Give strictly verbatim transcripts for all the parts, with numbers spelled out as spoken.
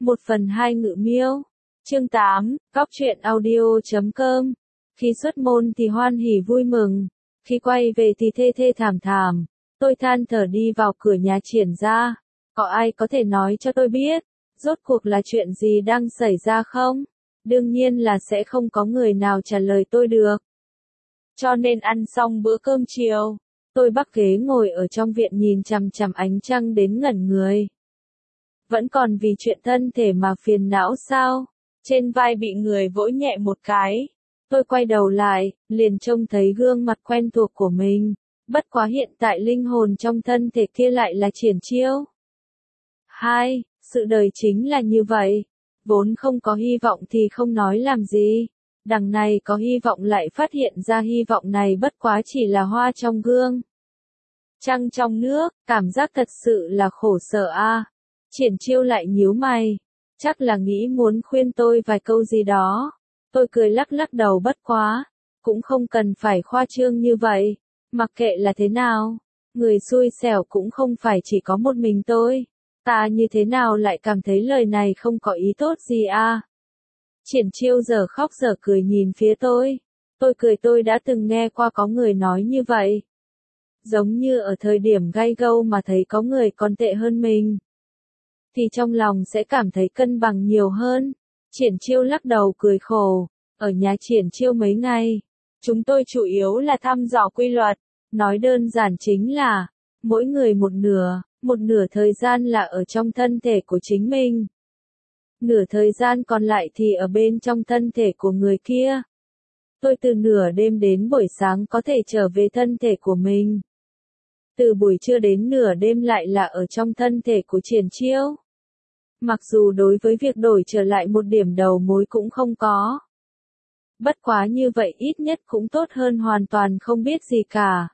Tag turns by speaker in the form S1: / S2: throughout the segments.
S1: Một phần hai ngự miêu. Chương tám, Góc truyện audio chấm com. Khi xuất môn thì hoan hỉ vui mừng, khi quay về thì thê thê thảm thảm. Tôi than thở đi vào cửa nhà Triển gia. Có ai có thể nói cho tôi biết, rốt cuộc là chuyện gì đang xảy ra không? Đương nhiên là sẽ không có người nào trả lời tôi được. Cho nên ăn xong bữa cơm chiều, tôi bắc ghế ngồi ở trong viện nhìn chằm chằm ánh trăng đến ngẩn người. Vẫn còn vì chuyện thân thể mà phiền não sao? Trên vai bị người vỗ nhẹ một cái. Tôi quay đầu lại, liền trông thấy gương mặt quen thuộc của mình. Bất quá hiện tại linh hồn trong thân thể kia lại là Triển Chiêu. Hai, sự đời chính là như vậy. Vốn không có hy vọng thì không nói làm gì. Đằng này có hy vọng lại phát hiện ra hy vọng này bất quá chỉ là hoa trong gương. Trăng trong nước, cảm giác thật sự là khổ sở a. À. Triển Chiêu lại nhíu mày. Chắc là nghĩ muốn khuyên tôi vài câu gì đó. Tôi cười lắc lắc đầu bất quá. Cũng không cần phải khoa trương như vậy. Mặc kệ là thế nào. Người xui xẻo cũng không phải chỉ có một mình tôi. Ta như thế nào lại cảm thấy lời này không có ý tốt gì à? Triển Chiêu giờ khóc giờ cười nhìn phía tôi. Tôi cười tôi đã từng nghe qua có người nói như vậy. Giống như ở thời điểm gay gâu mà thấy có người còn tệ hơn mình. Thì trong lòng sẽ cảm thấy cân bằng nhiều hơn. Triển Chiêu lắc đầu cười khổ. Ở nhà Triển Chiêu mấy ngày. Chúng tôi chủ yếu là thăm dò quy luật. Nói đơn giản chính là, mỗi người một nửa, một nửa thời gian là ở trong thân thể của chính mình. Nửa thời gian còn lại thì ở bên trong thân thể của người kia. Tôi từ nửa đêm đến buổi sáng có thể trở về thân thể của mình. Từ buổi trưa đến nửa đêm lại là ở trong thân thể của Triển Chiêu. Mặc dù đối với việc đổi trở lại một điểm đầu mối cũng không có. Bất quá như vậy ít nhất cũng tốt hơn hoàn toàn không biết gì cả.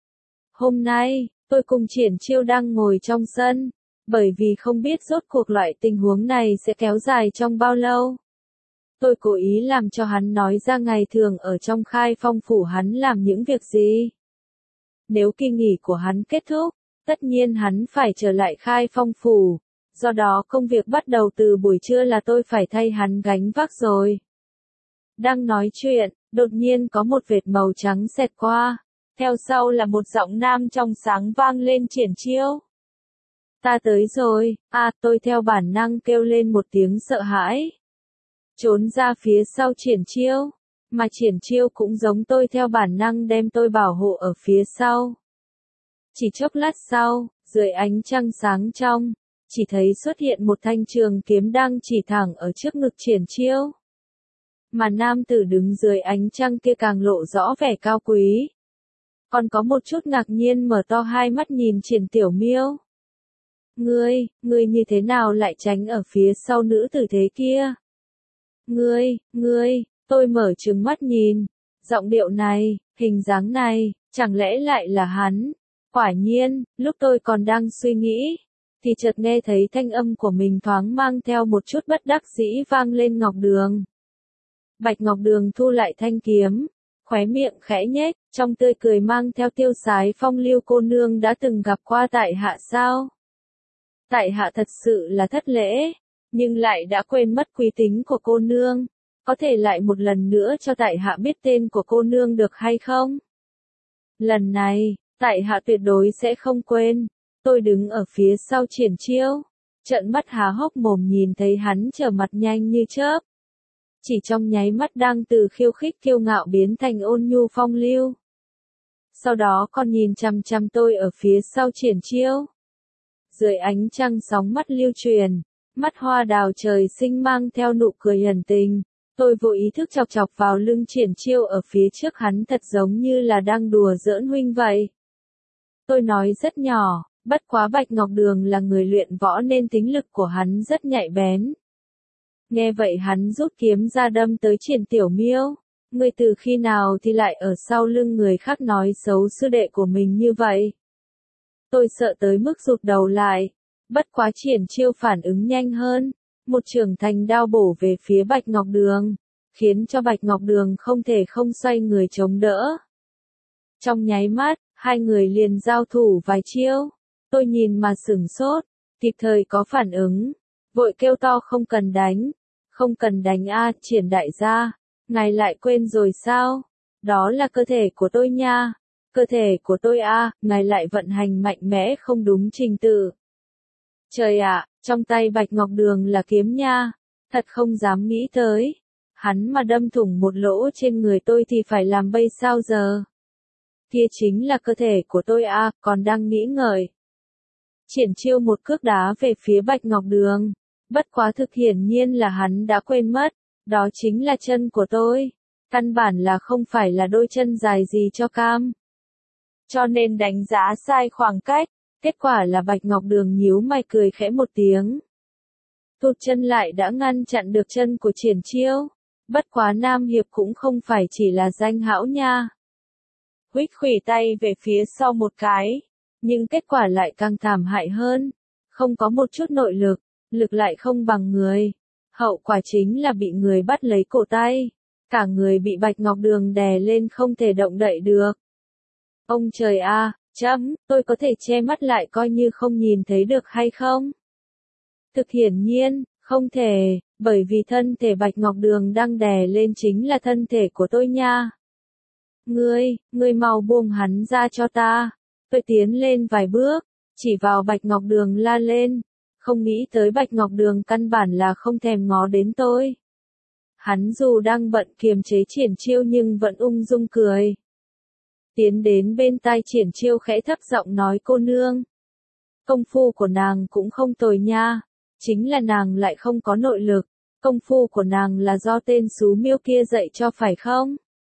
S1: Hôm nay, tôi cùng Triển Chiêu đang ngồi trong sân, bởi vì không biết rốt cuộc loại tình huống này sẽ kéo dài trong bao lâu. Tôi cố ý làm cho hắn nói ra ngày thường ở trong Khai Phong phủ hắn làm những việc gì. Nếu kỳ nghỉ của hắn kết thúc, tất nhiên hắn phải trở lại Khai Phong phủ, do đó công việc bắt đầu từ buổi trưa là tôi phải thay hắn gánh vác rồi. Đang nói chuyện, đột nhiên có một vệt màu trắng xẹt qua. Theo sau là một giọng nam trong sáng vang lên Triển Chiêu. Ta tới rồi, à tôi theo bản năng kêu lên một tiếng sợ hãi. Trốn ra phía sau Triển Chiêu, mà Triển Chiêu cũng giống tôi theo bản năng đem tôi bảo hộ ở phía sau. Chỉ chốc lát sau, dưới ánh trăng sáng trong, chỉ thấy xuất hiện một thanh trường kiếm đang chỉ thẳng ở trước ngực Triển Chiêu. Mà nam tử đứng dưới ánh trăng kia càng lộ rõ vẻ cao quý. Còn có một chút ngạc nhiên mở to hai mắt nhìn Triển Tiểu Miêu. Ngươi, ngươi như thế nào lại tránh ở phía sau nữ tử thế kia? Ngươi, ngươi, tôi mở trừng mắt nhìn. Giọng điệu này, hình dáng này, chẳng lẽ lại là hắn? Quả nhiên, lúc tôi còn đang suy nghĩ, thì chợt nghe thấy thanh âm của mình thoáng mang theo một chút bất đắc dĩ vang lên Ngọc Đường. Bạch Ngọc Đường thu lại thanh kiếm. Khóe miệng khẽ nhếch, trong tươi cười mang theo tiêu sái phong lưu cô nương đã từng gặp qua tại hạ sao? Tại hạ thật sự là thất lễ, nhưng lại đã quên mất quý tính của cô nương, có thể lại một lần nữa cho tại hạ biết tên của cô nương được hay không? Lần này, tại hạ tuyệt đối sẽ không quên. Tôi đứng ở phía sau Triển Chiêu, trợn mắt há hốc mồm nhìn thấy hắn trở mặt nhanh như chớp. Chỉ trong nháy mắt đang từ khiêu khích kiêu ngạo biến thành ôn nhu phong lưu. Sau đó còn nhìn chằm chằm tôi ở phía sau Triển Chiêu. Dưới ánh trăng sóng mắt lưu truyền, mắt hoa đào trời sinh mang theo nụ cười hiền tình. Tôi vô ý thức chọc chọc vào lưng Triển Chiêu ở phía trước hắn thật giống như là đang đùa giỡn huynh vậy. Tôi nói rất nhỏ, bất quá Bạch Ngọc Đường là người luyện võ nên tính lực của hắn rất nhạy bén. Nghe vậy hắn rút kiếm ra đâm tới Triển Tiểu Miêu. Ngươi từ khi nào thì lại ở sau lưng người khác nói xấu sư đệ của mình như vậy? Tôi sợ tới mức rụt đầu lại. Bất quá Triển Chiêu phản ứng nhanh hơn. Một trường thành đao bổ về phía Bạch Ngọc Đường. Khiến cho Bạch Ngọc Đường không thể không xoay người chống đỡ. Trong nháy mắt, hai người liền giao thủ vài chiêu. Tôi nhìn mà sửng sốt. Kịp thời có phản ứng. vội kêu to không cần đánh, không cần đánh a, Triển đại gia, ngài lại quên rồi sao? Đó là cơ thể của tôi nha, cơ thể của tôi a, ngài lại vận hành mạnh mẽ không đúng trình tự. Trời ạ, trong tay Bạch Ngọc Đường là kiếm nha, thật không dám nghĩ tới. Hắn mà đâm thủng một lỗ trên người tôi thì phải làm bây sao giờ? Kia chính là cơ thể của tôi à, còn đang nghĩ ngợi. Triển Chiêu một cước đá về phía Bạch Ngọc Đường. Bất quá thực hiển nhiên là hắn đã quên mất, đó chính là chân của tôi. Căn bản là không phải là đôi chân dài gì cho cam. Cho nên đánh giá sai khoảng cách, kết quả là Bạch Ngọc Đường nhíu mày cười khẽ một tiếng. Tụt chân lại đã ngăn chặn được chân của Triển Chiêu. Bất quá Nam Hiệp cũng không phải chỉ là danh hão nha. Huých khuỷu tay về phía sau một cái, nhưng kết quả lại càng thảm hại hơn. Không có một chút nội lực, lực lại không bằng người. Hậu quả chính là bị người bắt lấy cổ tay. Cả người bị Bạch Ngọc Đường đè lên không thể động đậy được. Ông trời a, chấm, tôi có thể che mắt lại coi như không nhìn thấy được hay không? Thực hiển nhiên, không thể, bởi vì thân thể Bạch Ngọc Đường đang đè lên chính là thân thể của tôi nha. Ngươi, ngươi mau buông hắn ra cho ta. Tôi tiến lên vài bước, chỉ vào Bạch Ngọc Đường la lên. Không nghĩ tới Bạch Ngọc Đường căn bản là không thèm ngó đến tôi. Hắn dù đang bận kiềm chế Triển Chiêu nhưng vẫn ung dung cười. Tiến đến bên tai Triển Chiêu khẽ thấp giọng nói cô nương. Công phu của nàng cũng không tồi nha. Chính là nàng lại không có nội lực. Công phu của nàng là do tên xú miêu kia dạy cho phải không?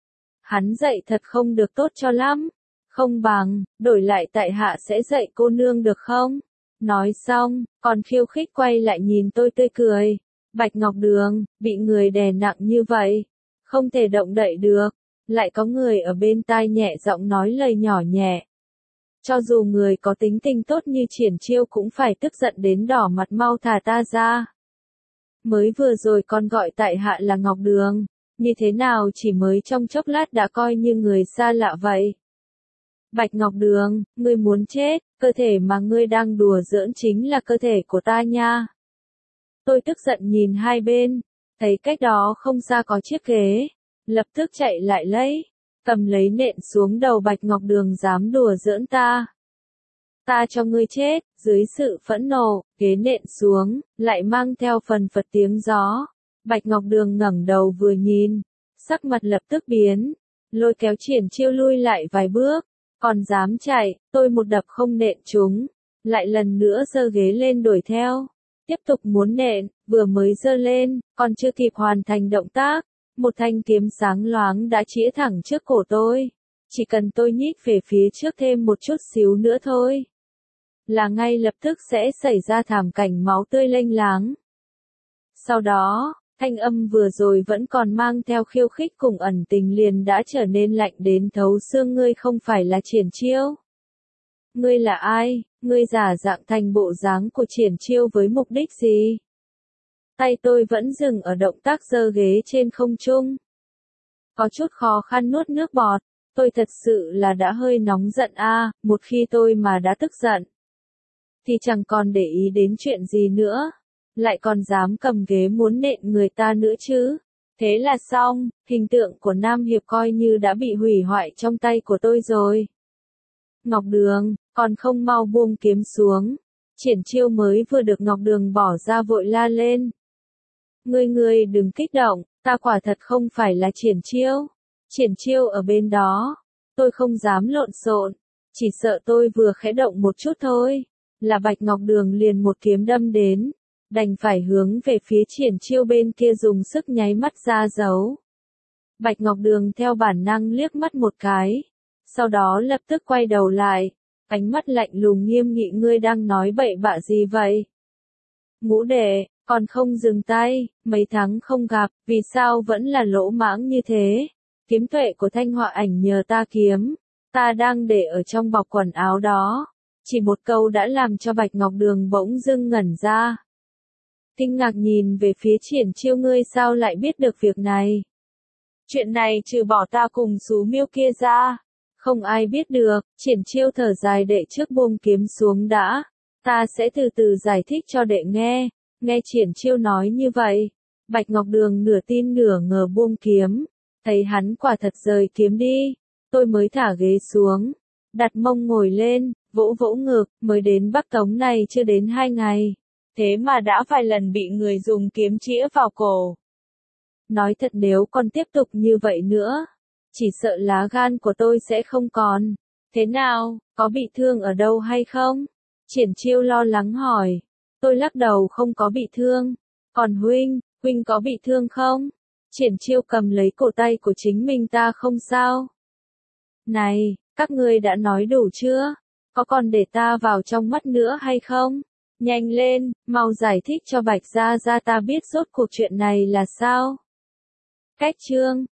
S1: Hắn dạy thật không được tốt cho lắm. Không bằng, đổi lại tại hạ sẽ dạy cô nương được không? Nói xong, còn khiêu khích quay lại nhìn tôi tươi cười. Bạch Ngọc Đường, bị người đè nặng như vậy. Không thể động đậy được. Lại có người ở bên tai nhẹ giọng nói lời nhỏ nhẹ. Cho dù người có tính tình tốt như Triển Chiêu cũng phải tức giận đến đỏ mặt mau thả ta ra. Mới vừa rồi còn gọi tại hạ là Ngọc Đường, như thế nào chỉ mới trong chốc lát đã coi như người xa lạ vậy. Bạch Ngọc Đường, ngươi muốn chết, cơ thể mà ngươi đang đùa giỡn chính là cơ thể của ta nha. Tôi tức giận nhìn hai bên, thấy cách đó không xa có chiếc ghế, lập tức chạy lại lấy, cầm lấy nện xuống đầu Bạch Ngọc Đường dám đùa giỡn ta. Ta cho ngươi chết, dưới sự phẫn nộ, ghế nện xuống, lại mang theo phần phật tiếng gió. Bạch Ngọc Đường ngẩng đầu vừa nhìn, sắc mặt lập tức biến, lôi kéo Triển Chiêu lui lại vài bước, còn dám chạy, tôi một đập không nện chúng, lại lần nữa giơ ghế lên đuổi theo, tiếp tục muốn nện, vừa mới giơ lên, còn chưa kịp hoàn thành động tác, một thanh kiếm sáng loáng đã chĩa thẳng trước cổ tôi, chỉ cần tôi nhích về phía trước thêm một chút xíu nữa thôi, là ngay lập tức sẽ xảy ra thảm cảnh máu tươi lênh láng. Sau đó, thanh âm vừa rồi vẫn còn mang theo khiêu khích cùng ẩn tình liền đã trở nên lạnh đến thấu xương. Ngươi không phải là Triển Chiêu. Ngươi là ai? Ngươi giả dạng thành bộ dáng của Triển Chiêu với mục đích gì? Tay tôi vẫn dừng ở động tác giơ ghế trên không trung. Có chút khó khăn nuốt nước bọt. Tôi thật sự là đã hơi nóng giận a, à, một khi tôi mà đã tức giận thì chẳng còn để ý đến chuyện gì nữa. Lại còn dám cầm ghế muốn nện người ta nữa chứ. Thế là xong, hình tượng của Nam Hiệp coi như đã bị hủy hoại trong tay của tôi rồi. Ngọc Đường, còn không mau buông kiếm xuống. Triển Chiêu mới vừa được Ngọc Đường bỏ ra vội la lên. Ngươi ngươi đừng kích động, ta quả thật không phải là Triển Chiêu. Triển Chiêu ở bên đó. Tôi không dám lộn xộn, chỉ sợ tôi vừa khẽ động một chút thôi, là Bạch Ngọc Đường liền một kiếm đâm đến. Đành phải hướng về phía Triển Chiêu bên kia dùng sức nháy mắt ra dấu. Bạch Ngọc Đường theo bản năng liếc mắt một cái, sau đó lập tức quay đầu lại, ánh mắt lạnh lùng nghiêm nghị. Ngươi đang nói bậy bạ gì vậy? Ngũ đệ, còn không dừng tay, mấy tháng không gặp, vì sao vẫn là lỗ mãng như thế? Kiếm tuệ của Thanh Họa Ảnh nhờ ta kiếm, ta đang để ở trong bọc quần áo đó. Chỉ một câu đã làm cho Bạch Ngọc Đường bỗng dưng ngẩn ra. Kinh ngạc nhìn về phía Triển Chiêu. Ngươi sao lại biết được việc này? Chuyện này trừ bỏ ta cùng xú miêu kia ra, không ai biết được. Triển Chiêu thở dài đệ trước buông kiếm xuống đã. Ta sẽ từ từ giải thích cho đệ nghe. Nghe Triển Chiêu nói như vậy, Bạch Ngọc Đường nửa tin nửa ngờ buông kiếm, thấy hắn quả thật rời kiếm đi, tôi mới thả ghế xuống, đặt mông ngồi lên, vỗ vỗ ngực, mới đến Bắc Tống này chưa đến hai ngày, thế mà đã vài lần bị người dùng kiếm chĩa vào cổ. Nói thật nếu còn tiếp tục như vậy nữa, chỉ sợ lá gan của tôi sẽ không còn. Thế nào, có bị thương ở đâu hay không? Triển Chiêu lo lắng hỏi. Tôi lắc đầu không có bị thương. Còn huynh, huynh có bị thương không? Triển Chiêu cầm lấy cổ tay của chính mình ta không sao. Này, các ngươi đã nói đủ chưa? Có còn để ta vào trong mắt nữa hay không? Nhanh lên, mau giải thích cho Bạch Gia Gia ta biết rốt cuộc chuyện này là sao? Cách chương